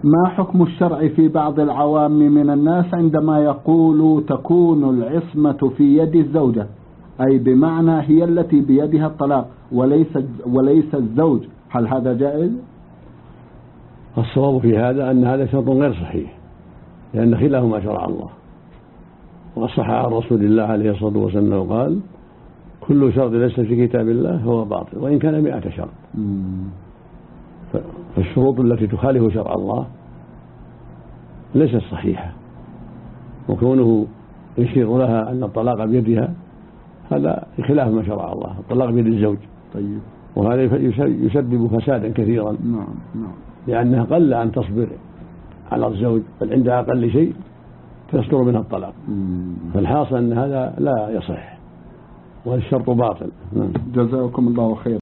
ما حكم الشرع في بعض العوام من الناس عندما يقول تكون العصمة في يد الزوجة، أي بمعنى هي التي بيدها الطلاق وليس الزوج، هل هذا جائز؟ الصواب في هذا أن هذا شرط غير صحيح، لأن خلاف ما شرع الله، وصح عن رسول الله عليه الصلاة والسلام قال كل شرط ليس في كتاب الله هو باطل وإن كان 100 شرط. فالشروط التي تخالف شرع الله ليست صحيحة، وكونه يشير لها أن الطلاق بيدها هذا خلاف ما شرع الله، الطلاق بيد الزوج. طيب. وهذا يسبب فسادا كثيرا. نعم. لأنها قل أن تصبر على الزوج، بل عندها أقل شيء تصدر منها الطلاق. فالحاصل أن هذا لا يصح والشرط باطل. جزاكم الله خير.